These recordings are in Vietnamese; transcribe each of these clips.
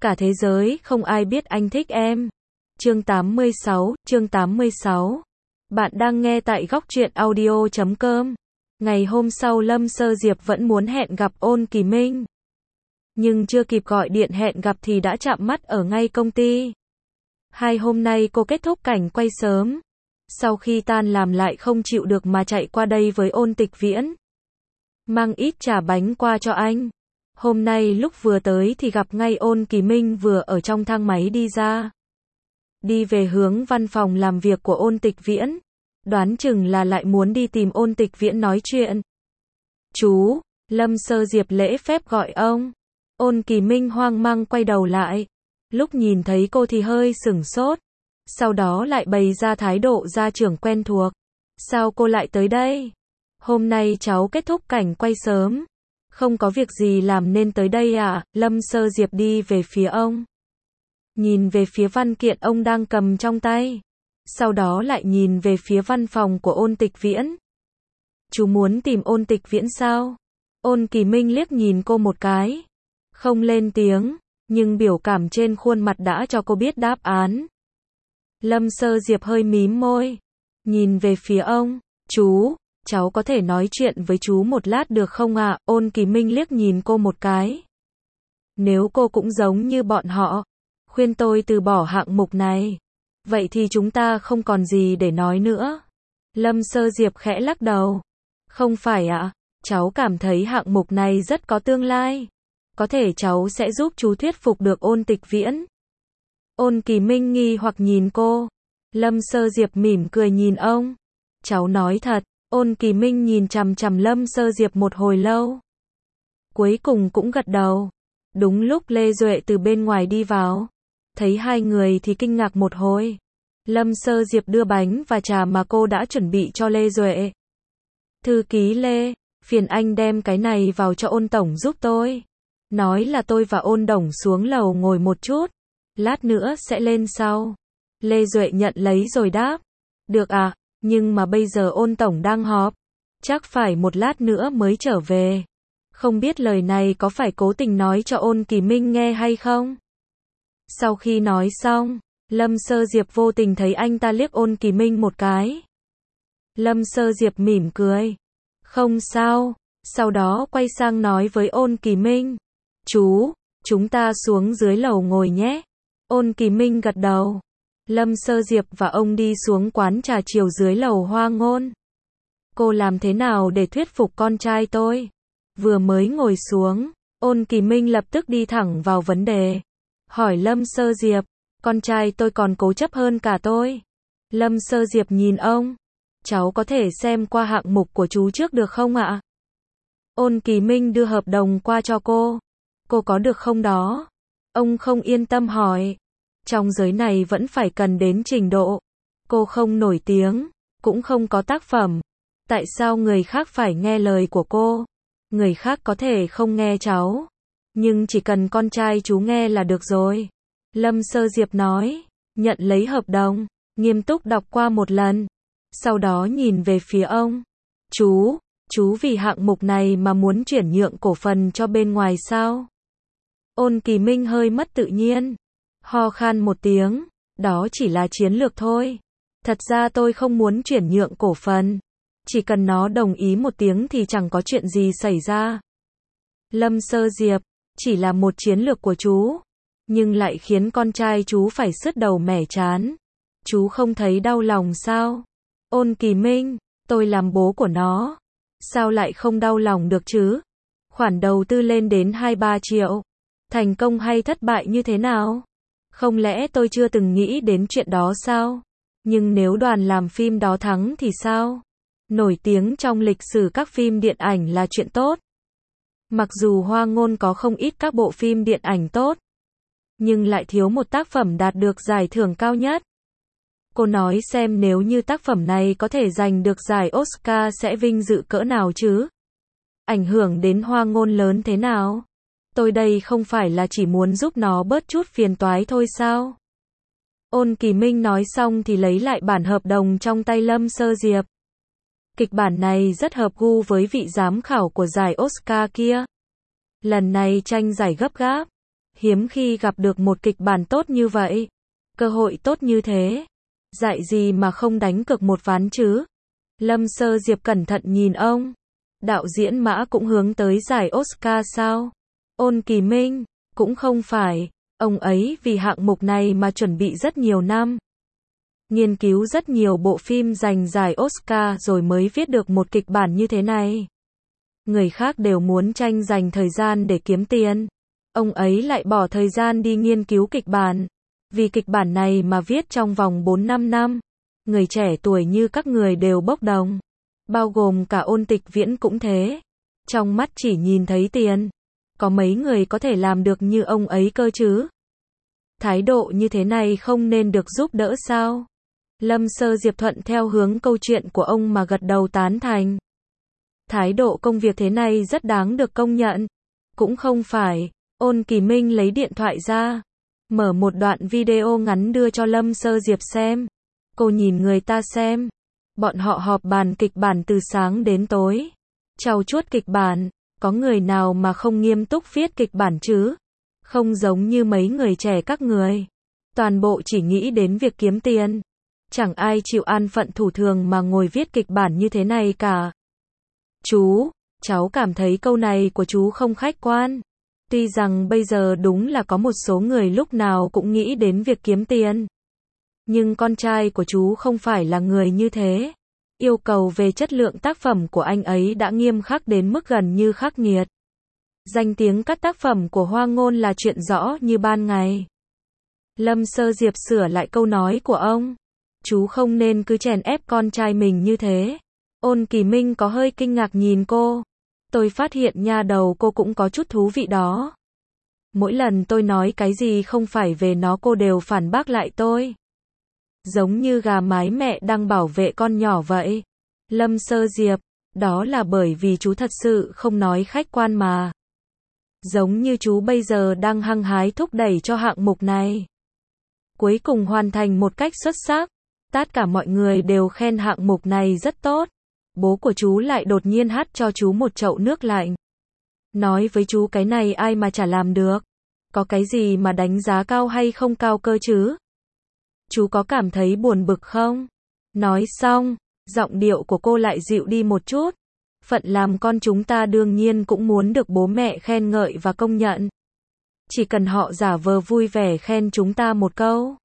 Cả thế giới không ai biết anh thích em. Chương 86. Bạn đang nghe tại góc truyện audio.com. Ngày hôm sau Lâm Sơ Diệp vẫn muốn hẹn gặp Ôn Kỳ Minh. Nhưng chưa kịp gọi điện hẹn gặp thì đã chạm mắt ở ngay công ty. Hôm nay cô kết thúc cảnh quay sớm. Sau khi tan làm lại không chịu được mà chạy qua đây với Ôn Tịch Viễn. Mang ít trà bánh qua cho anh. Hôm nay lúc vừa tới thì gặp ngay Ôn Kỳ Minh vừa ở trong thang máy đi ra. Đi về hướng văn phòng làm việc của Ôn Tịch Viễn. Đoán chừng là lại muốn đi tìm Ôn Tịch Viễn nói chuyện. Chú, Lâm Sơ Diệp lễ phép gọi ông. Ôn Kỳ Minh hoang mang quay đầu lại. Lúc nhìn thấy cô thì hơi sửng sốt. Sau đó lại bày ra thái độ gia trưởng quen thuộc. Sao cô lại tới đây? Hôm nay cháu kết thúc cảnh quay sớm. Không có việc gì làm nên tới đây à? Lâm Sơ Diệp đi về phía ông. Nhìn về phía văn kiện ông đang cầm trong tay. Sau đó lại nhìn về phía văn phòng của Ôn Tịch Viễn. Chú muốn tìm Ôn Tịch Viễn sao? Ôn Kỳ Minh liếc nhìn cô một cái. Không lên tiếng, nhưng biểu cảm trên khuôn mặt đã cho cô biết đáp án. Lâm Sơ Diệp hơi mím môi. Nhìn về phía ông. Chú, cháu có thể nói chuyện với chú một lát được không ạ? Ôn Kỳ Minh liếc nhìn cô một cái. Nếu cô cũng giống như bọn họ, khuyên tôi từ bỏ hạng mục này, vậy thì chúng ta không còn gì để nói nữa. Lâm Sơ Diệp khẽ lắc đầu. Không phải ạ, cháu cảm thấy hạng mục này rất có tương lai. Có thể cháu sẽ giúp chú thuyết phục được Ôn Tịch Viễn. Ôn Kỳ Minh nghi hoặc nhìn cô. Lâm Sơ Diệp mỉm cười nhìn ông. Cháu nói thật. Ôn Kỳ Minh nhìn chằm chằm Lâm Sơ Diệp một hồi lâu. Cuối cùng cũng gật đầu. Đúng lúc Lê Duệ từ bên ngoài đi vào. Thấy hai người thì kinh ngạc một hồi. Lâm Sơ Diệp đưa bánh và trà mà cô đã chuẩn bị cho Lê Duệ. Thư ký Lê, phiền anh đem cái này vào cho Ôn Tổng giúp tôi. Nói là tôi và Ôn Đồng xuống lầu ngồi một chút. Lát nữa sẽ lên sau. Lê Duệ nhận lấy rồi đáp. Được à, nhưng mà bây giờ Ôn Tổng đang họp. Chắc phải một lát nữa mới trở về. Không biết lời này có phải cố tình nói cho Ôn Kỳ Minh nghe hay không? Sau khi nói xong, Lâm Sơ Diệp vô tình thấy anh ta liếc Ôn Kỳ Minh một cái. Lâm Sơ Diệp mỉm cười. Không sao. Sau đó quay sang nói với Ôn Kỳ Minh. Chú, chúng ta xuống dưới lầu ngồi nhé. Ôn Kỳ Minh gật đầu. Lâm Sơ Diệp và ông đi xuống quán trà chiều dưới lầu Hoa Ngôn. Cô làm thế nào để thuyết phục con trai tôi? Vừa mới ngồi xuống, Ôn Kỳ Minh lập tức đi thẳng vào vấn đề. Hỏi Lâm Sơ Diệp, con trai tôi còn cố chấp hơn cả tôi. Lâm Sơ Diệp nhìn ông. Cháu có thể xem qua hạng mục của chú trước được không ạ? Ôn Kỳ Minh đưa hợp đồng qua cho cô. Cô có được không đó? Ông không yên tâm hỏi. Trong giới này vẫn phải cần đến trình độ. Cô không nổi tiếng, cũng không có tác phẩm. Tại sao người khác phải nghe lời của cô? Người khác có thể không nghe cháu, nhưng chỉ cần con trai chú nghe là được rồi. Lâm Sơ Diệp nói, nhận lấy hợp đồng, nghiêm túc đọc qua một lần. Sau đó nhìn về phía ông. Chú vì hạng mục này mà muốn chuyển nhượng cổ phần cho bên ngoài sao? Ôn Kỳ Minh hơi mất tự nhiên. Ho khan một tiếng, đó chỉ là chiến lược thôi. Thật ra tôi không muốn chuyển nhượng cổ phần. Chỉ cần nó đồng ý một tiếng thì chẳng có chuyện gì xảy ra. Lâm Sơ Diệp, chỉ là một chiến lược của chú, nhưng lại khiến con trai chú phải sứt đầu mẻ trán. Chú không thấy đau lòng sao? Ôn Kỳ Minh, tôi làm bố của nó. Sao lại không đau lòng được chứ? Khoản đầu tư lên đến 2-3 triệu. Thành công hay thất bại như thế nào? Không lẽ tôi chưa từng nghĩ đến chuyện đó sao? Nhưng nếu đoàn làm phim đó thắng thì sao? Nổi tiếng trong lịch sử các phim điện ảnh là chuyện tốt. Mặc dù Hoa Ngôn có không ít các bộ phim điện ảnh tốt, nhưng lại thiếu một tác phẩm đạt được giải thưởng cao nhất. Cô nói xem nếu như tác phẩm này có thể giành được giải Oscar sẽ vinh dự cỡ nào chứ? Ảnh hưởng đến Hoa Ngôn lớn thế nào? Tôi đây không phải là chỉ muốn giúp nó bớt chút phiền toái thôi sao? Ôn Kỳ Minh nói xong thì lấy lại bản hợp đồng trong tay Lâm Sơ Diệp. Kịch bản này rất hợp gu với vị giám khảo của giải Oscar kia. Lần này tranh giải gấp gáp. Hiếm khi gặp được một kịch bản tốt như vậy. Cơ hội tốt như thế. Dạy gì mà không đánh cược một ván chứ? Lâm Sơ Diệp cẩn thận nhìn ông. Đạo diễn Mã cũng hướng tới giải Oscar sao? Ôn Kỳ Minh, cũng không phải. Ông ấy vì hạng mục này mà chuẩn bị rất nhiều năm. Nghiên cứu rất nhiều bộ phim giành giải Oscar rồi mới viết được một kịch bản như thế này. Người khác đều muốn tranh giành thời gian để kiếm tiền. Ông ấy lại bỏ thời gian đi nghiên cứu kịch bản. Vì kịch bản này mà viết trong vòng 4-5 năm. Người trẻ tuổi như các người đều bốc đồng. Bao gồm cả Ôn Tịch Viễn cũng thế. Trong mắt chỉ nhìn thấy tiền. Có mấy người có thể làm được như ông ấy cơ chứ? Thái độ như thế này không nên được giúp đỡ sao? Lâm Sơ Diệp thuận theo hướng câu chuyện của ông mà gật đầu tán thành. Thái độ công việc thế này rất đáng được công nhận. Cũng không phải. Ôn Kỳ Minh lấy điện thoại ra. Mở một đoạn video ngắn đưa cho Lâm Sơ Diệp xem. Cô nhìn người ta xem. Bọn họ họp bàn kịch bản từ sáng đến tối. Trau chuốt kịch bản. Có người nào mà không nghiêm túc viết kịch bản chứ? Không giống như mấy người trẻ các người. Toàn bộ chỉ nghĩ đến việc kiếm tiền. Chẳng ai chịu an phận thủ thường mà ngồi viết kịch bản như thế này cả. Chú, cháu cảm thấy câu này của chú không khách quan. Tuy rằng bây giờ đúng là có một số người lúc nào cũng nghĩ đến việc kiếm tiền. Nhưng con trai của chú không phải là người như thế. Yêu cầu về chất lượng tác phẩm của anh ấy đã nghiêm khắc đến mức gần như khắc nghiệt. Danh tiếng các tác phẩm của Hoa Ngôn là chuyện rõ như ban ngày. Lâm Sơ Diệp sửa lại câu nói của ông. Chú không nên cứ chèn ép con trai mình như thế. Ôn Kỳ Minh có hơi kinh ngạc nhìn cô. Tôi phát hiện nha đầu cô cũng có chút thú vị đó. Mỗi lần tôi nói cái gì không phải về nó cô đều phản bác lại tôi. Giống như gà mái mẹ đang bảo vệ con nhỏ vậy. Lâm Sơ Diệp, đó là bởi vì chú thật sự không nói khách quan mà. Giống như chú bây giờ đang hăng hái thúc đẩy cho hạng mục này. Cuối cùng hoàn thành một cách xuất sắc. Tất cả mọi người đều khen hạng mục này rất tốt. Bố của chú lại đột nhiên hắt cho chú một chậu nước lạnh. Nói với chú cái này ai mà chả làm được. Có cái gì mà đánh giá cao hay không cao cơ chứ? Chú có cảm thấy buồn bực không? Nói xong, giọng điệu của cô lại dịu đi một chút. Phận làm con chúng ta đương nhiên cũng muốn được bố mẹ khen ngợi và công nhận. Chỉ cần họ giả vờ vui vẻ khen chúng ta một câu.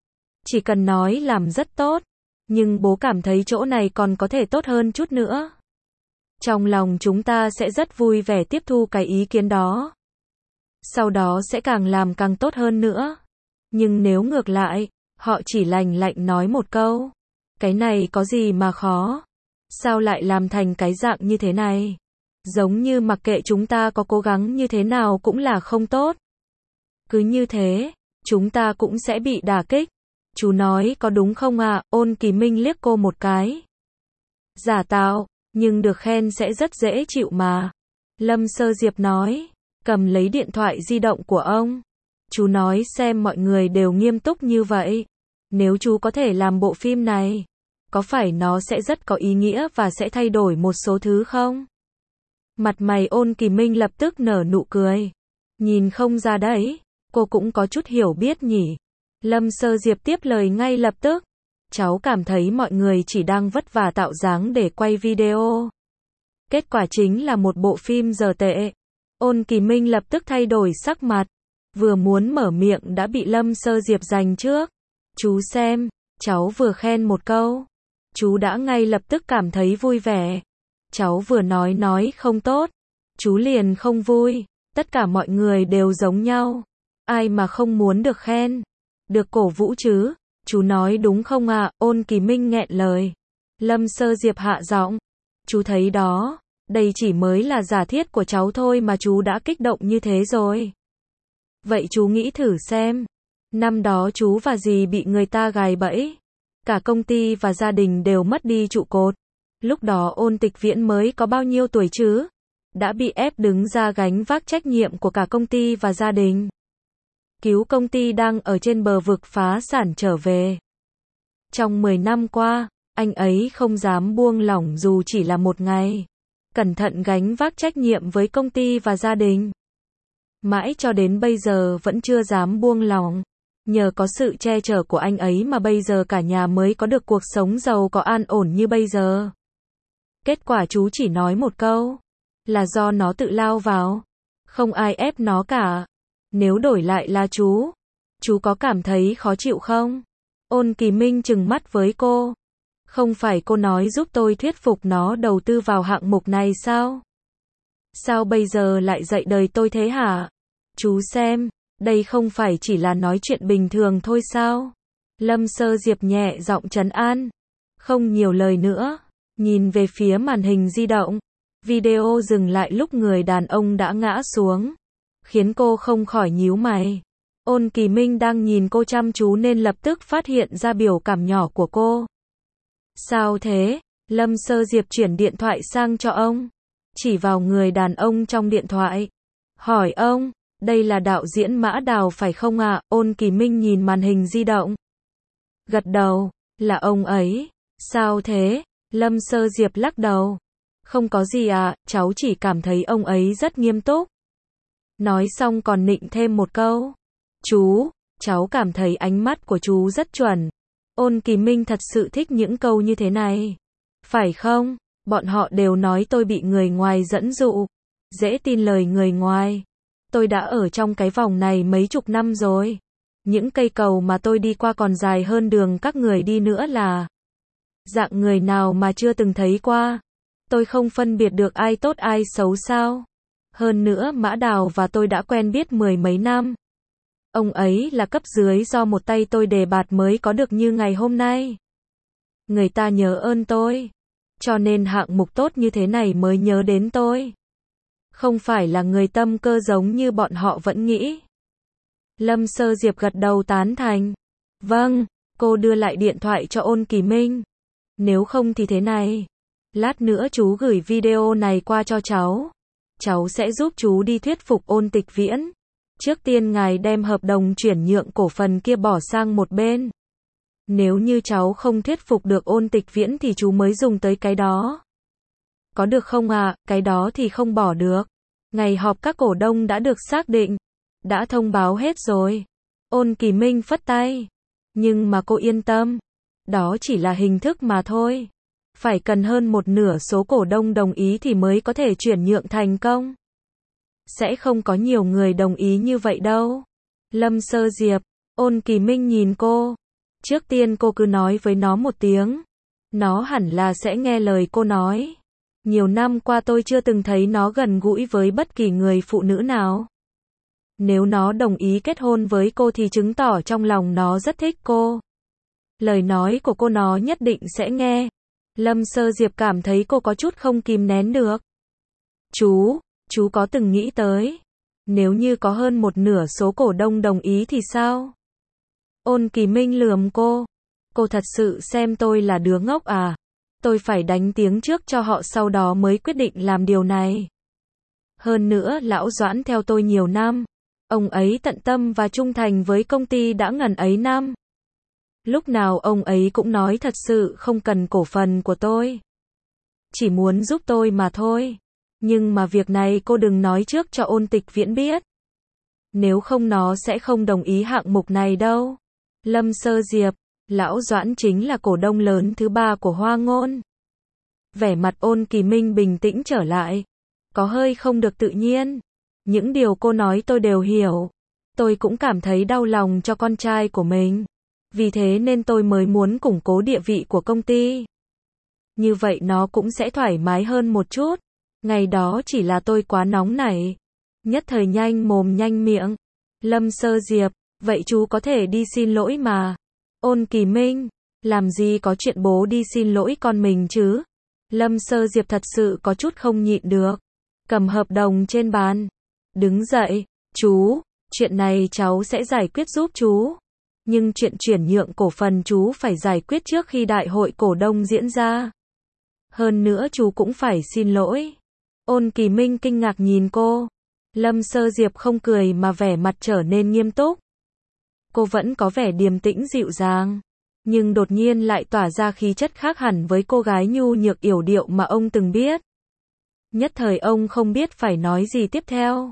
Chỉ cần nói làm rất tốt. Nhưng bố cảm thấy chỗ này còn có thể tốt hơn chút nữa. Trong lòng chúng ta sẽ rất vui vẻ tiếp thu cái ý kiến đó. Sau đó sẽ càng làm càng tốt hơn nữa. Nhưng nếu ngược lại, họ chỉ lành lạnh nói một câu. Cái này có gì mà khó? Sao lại làm thành cái dạng như thế này? Giống như mặc kệ chúng ta có cố gắng như thế nào cũng là không tốt. Cứ như thế, chúng ta cũng sẽ bị đả kích. Chú nói có đúng không ạ? Ôn Kỳ Minh liếc cô một cái. Giả tạo, nhưng được khen sẽ rất dễ chịu mà. Lâm Sơ Diệp nói, cầm lấy điện thoại di động của ông. Chú nói xem mọi người đều nghiêm túc như vậy. Nếu chú có thể làm bộ phim này, có phải nó sẽ rất có ý nghĩa và sẽ thay đổi một số thứ không? Mặt mày Ôn Kỳ Minh lập tức nở nụ cười. Nhìn không ra đấy, cô cũng có chút hiểu biết nhỉ. Lâm Sơ Diệp tiếp lời ngay lập tức. Cháu cảm thấy mọi người chỉ đang vất vả tạo dáng để quay video. Kết quả chính là một bộ phim dở tệ. Ôn Kỳ Minh lập tức thay đổi sắc mặt. Vừa muốn mở miệng đã bị Lâm Sơ Diệp giành trước. Chú xem, cháu vừa khen một câu. Chú đã ngay lập tức cảm thấy vui vẻ. Cháu vừa nói không tốt. Chú liền không vui. Tất cả mọi người đều giống nhau. Ai mà không muốn được khen. Được cổ vũ chứ. Chú nói đúng không ạ? Ôn Kỳ Minh nghẹn lời. Lâm Sơ Diệp hạ giọng. Chú thấy đó. Đây chỉ mới là giả thiết của cháu thôi mà chú đã kích động như thế rồi. Vậy chú nghĩ thử xem. Năm đó chú và dì bị người ta gài bẫy. Cả công ty và gia đình đều mất đi trụ cột. Lúc đó Ôn Tịch Viễn mới có bao nhiêu tuổi chứ? Đã bị ép đứng ra gánh vác trách nhiệm của cả công ty và gia đình. Cứu công ty đang ở trên bờ vực phá sản trở về. Trong 10 năm qua, anh ấy không dám buông lỏng dù chỉ là một ngày. Cẩn thận gánh vác trách nhiệm với công ty và gia đình. Mãi cho đến bây giờ vẫn chưa dám buông lòng. Nhờ có sự che chở của anh ấy mà bây giờ cả nhà mới có được cuộc sống giàu có an ổn như bây giờ. Kết quả chú chỉ nói một câu, là do nó tự lao vào. Không ai ép nó cả. Nếu đổi lại là chú có cảm thấy khó chịu không? Ôn Kỳ Minh trừng mắt với cô. Không phải cô nói giúp tôi thuyết phục nó đầu tư vào hạng mục này sao? Sao bây giờ lại dạy đời tôi thế hả? Chú xem, đây không phải chỉ là nói chuyện bình thường thôi sao? Lâm Sơ Diệp nhẹ giọng trấn an. Không nhiều lời nữa. Nhìn về phía màn hình di động. Video dừng lại lúc người đàn ông đã ngã xuống. Khiến cô không khỏi nhíu mày. Ôn Kỳ Minh đang nhìn cô chăm chú nên lập tức phát hiện ra biểu cảm nhỏ của cô. Sao thế? Lâm Sơ Diệp chuyển điện thoại sang cho ông. Chỉ vào người đàn ông trong điện thoại. Hỏi ông, đây là đạo diễn Mã Đào phải không ạ? Ôn Kỳ Minh nhìn màn hình di động. Gật đầu, là ông ấy. Sao thế? Lâm Sơ Diệp lắc đầu. Không có gì ạ, cháu chỉ cảm thấy ông ấy rất nghiêm túc. Nói xong còn nịnh thêm một câu. Chú, cháu cảm thấy ánh mắt của chú rất chuẩn. Ôn Kỳ Minh thật sự thích những câu như thế này. Phải không? Bọn họ đều nói tôi bị người ngoài dẫn dụ. Dễ tin lời người ngoài. Tôi đã ở trong cái vòng này mấy chục năm rồi. Những cây cầu mà tôi đi qua còn dài hơn đường các người đi nữa là. Dạng người nào mà chưa từng thấy qua. Tôi không phân biệt được ai tốt ai xấu sao. Hơn nữa Mã Đào và tôi đã quen biết mười mấy năm. Ông ấy là cấp dưới do một tay tôi đề bạt mới có được như ngày hôm nay. Người ta nhớ ơn tôi. Cho nên hạng mục tốt như thế này mới nhớ đến tôi. Không phải là người tâm cơ giống như bọn họ vẫn nghĩ. Lâm Sơ Diệp gật đầu tán thành. Vâng, cô đưa lại điện thoại cho Ôn Kỳ Minh. Nếu không thì thế này. Lát nữa chú gửi video này qua cho cháu. Cháu sẽ giúp chú đi thuyết phục Ôn Tịch Viễn. Trước tiên ngài đem hợp đồng chuyển nhượng cổ phần kia bỏ sang một bên. Nếu như cháu không thuyết phục được Ôn Tịch Viễn thì chú mới dùng tới cái đó. Có được không ạ? Cái đó thì không bỏ được. Ngày họp các cổ đông đã được xác định. Đã thông báo hết rồi. Ôn Kỳ Minh phất tay. Nhưng mà cô yên tâm. Đó chỉ là hình thức mà thôi. Phải cần hơn một nửa số cổ đông đồng ý thì mới có thể chuyển nhượng thành công. Sẽ không có nhiều người đồng ý như vậy đâu. Lâm Sơ Diệp. Ôn Kỳ Minh nhìn cô. Trước tiên cô cứ nói với nó một tiếng. Nó hẳn là sẽ nghe lời cô nói. Nhiều năm qua tôi chưa từng thấy nó gần gũi với bất kỳ người phụ nữ nào. Nếu nó đồng ý kết hôn với cô thì chứng tỏ trong lòng nó rất thích cô. Lời nói của cô nó nhất định sẽ nghe. Lâm Sơ Diệp cảm thấy cô có chút không kìm nén được. Chú có từng nghĩ tới. Nếu như có hơn một nửa số cổ đông đồng ý thì sao? Ôn Kỳ Minh lườm cô. Cô thật sự xem tôi là đứa ngốc à? Tôi phải đánh tiếng trước cho họ sau đó mới quyết định làm điều này. Hơn nữa lão Doãn theo tôi nhiều năm. Ông ấy tận tâm và trung thành với công ty đã ngần ấy năm. Lúc nào ông ấy cũng nói thật sự không cần cổ phần của tôi. Chỉ muốn giúp tôi mà thôi. Nhưng mà việc này cô đừng nói trước cho Ôn Tịch Viễn biết. Nếu không nó sẽ không đồng ý hạng mục này đâu. Lâm Sơ Diệp, lão Doãn chính là cổ đông lớn thứ 3 của Hoa Ngôn. Vẻ mặt Ôn Kỳ Minh bình tĩnh trở lại. Có hơi không được tự nhiên. Những điều cô nói tôi đều hiểu. Tôi cũng cảm thấy đau lòng cho con trai của mình. Vì thế nên tôi mới muốn củng cố địa vị của công ty. Như vậy nó cũng sẽ thoải mái hơn một chút. Ngày đó chỉ là tôi quá nóng nảy. Nhất thời nhanh mồm nhanh miệng. Lâm Sơ Diệp, vậy chú có thể đi xin lỗi mà. Ôn Kỳ Minh, làm gì có chuyện bố đi xin lỗi con mình chứ. Lâm Sơ Diệp thật sự có chút không nhịn được. Cầm hợp đồng trên bàn. Đứng dậy, chú, chuyện này cháu sẽ giải quyết giúp chú. Nhưng chuyện chuyển nhượng cổ phần chú phải giải quyết trước khi đại hội cổ đông diễn ra. Hơn nữa chú cũng phải xin lỗi. Ôn Kỳ Minh kinh ngạc nhìn cô. Lâm Sơ Diệp không cười mà vẻ mặt trở nên nghiêm túc. Cô vẫn có vẻ điềm tĩnh dịu dàng. Nhưng đột nhiên lại tỏa ra khí chất khác hẳn với cô gái nhu nhược yểu điệu mà ông từng biết. Nhất thời ông không biết phải nói gì tiếp theo.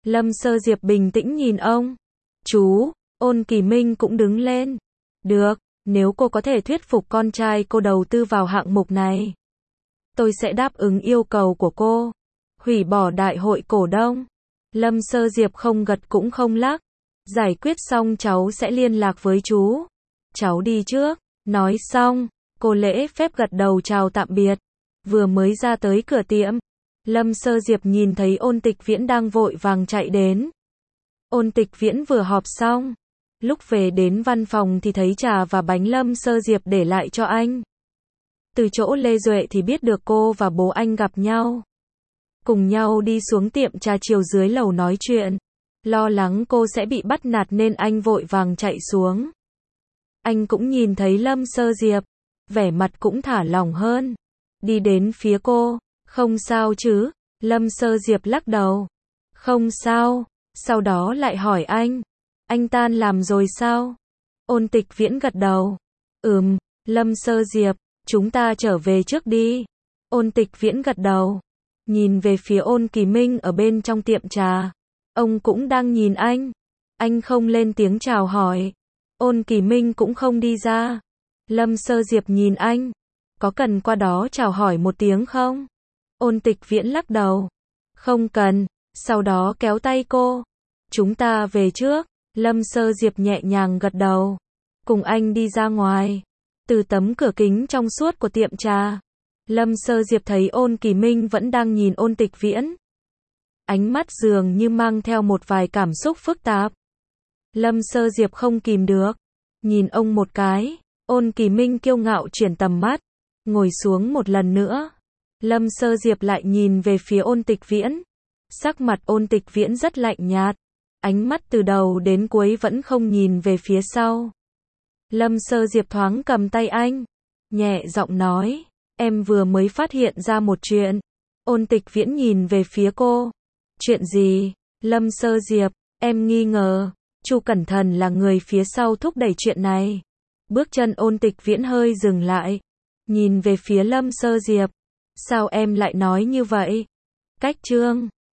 Lâm Sơ Diệp bình tĩnh nhìn ông. Chú, Ôn Kỳ Minh cũng đứng lên. Được, nếu cô có thể thuyết phục con trai cô đầu tư vào hạng mục này, tôi sẽ đáp ứng yêu cầu của cô. Hủy bỏ đại hội cổ đông. Lâm Sơ Diệp không gật cũng không lắc. Giải quyết xong cháu sẽ liên lạc với chú. Cháu đi trước. Nói xong, cô lễ phép gật đầu chào tạm biệt. Vừa mới ra tới cửa tiệm, Lâm Sơ Diệp nhìn thấy Ôn Tịch Viễn đang vội vàng chạy đến. Ôn Tịch Viễn vừa họp xong, lúc về đến văn phòng thì thấy trà và bánh Lâm Sơ Diệp để lại cho anh. Từ chỗ Lê Duệ thì biết được cô và bố anh gặp nhau. Cùng nhau đi xuống tiệm trà chiều dưới lầu nói chuyện. Lo lắng cô sẽ bị bắt nạt nên anh vội vàng chạy xuống. Anh cũng nhìn thấy Lâm Sơ Diệp, vẻ mặt cũng thả lỏng hơn. Đi đến phía cô, không sao chứ? Lâm Sơ Diệp lắc đầu. Không sao, sau đó lại hỏi anh tan làm rồi sao? Ôn Tịch Viễn gật đầu. Lâm Sơ Diệp, chúng ta trở về trước đi. Ôn Tịch Viễn gật đầu. Nhìn về phía Ôn Kỳ Minh ở bên trong tiệm trà. Ông cũng đang nhìn anh. Anh không lên tiếng chào hỏi. Ôn Kỳ Minh cũng không đi ra. Lâm Sơ Diệp nhìn anh. Có cần qua đó chào hỏi một tiếng không? Ôn Tịch Viễn lắc đầu. Không cần. Sau đó kéo tay cô. Chúng ta về trước. Lâm Sơ Diệp nhẹ nhàng gật đầu. Cùng anh đi ra ngoài. Từ tấm cửa kính trong suốt của tiệm trà, Lâm Sơ Diệp thấy Ôn Kỳ Minh vẫn đang nhìn Ôn Tịch Viễn. Ánh mắt dường như mang theo một vài cảm xúc phức tạp. Lâm Sơ Diệp không kìm được. Nhìn ông một cái. Ôn Kỳ Minh kiêu ngạo chuyển tầm mắt. Ngồi xuống một lần nữa. Lâm Sơ Diệp lại nhìn về phía Ôn Tịch Viễn. Sắc mặt Ôn Tịch Viễn rất lạnh nhạt. Ánh mắt từ đầu đến cuối vẫn không nhìn về phía sau. Lâm Sơ Diệp thoáng cầm tay anh. Nhẹ giọng nói. Em vừa mới phát hiện ra một chuyện. Ôn Tịch Viễn nhìn về phía cô. Chuyện gì? Lâm Sơ Diệp, em nghi ngờ Chu Cẩn Thần là người phía sau thúc đẩy chuyện này. Bước chân Ôn Tịch Viễn hơi dừng lại. Nhìn về phía Lâm Sơ Diệp. Sao em lại nói như vậy? Cách chương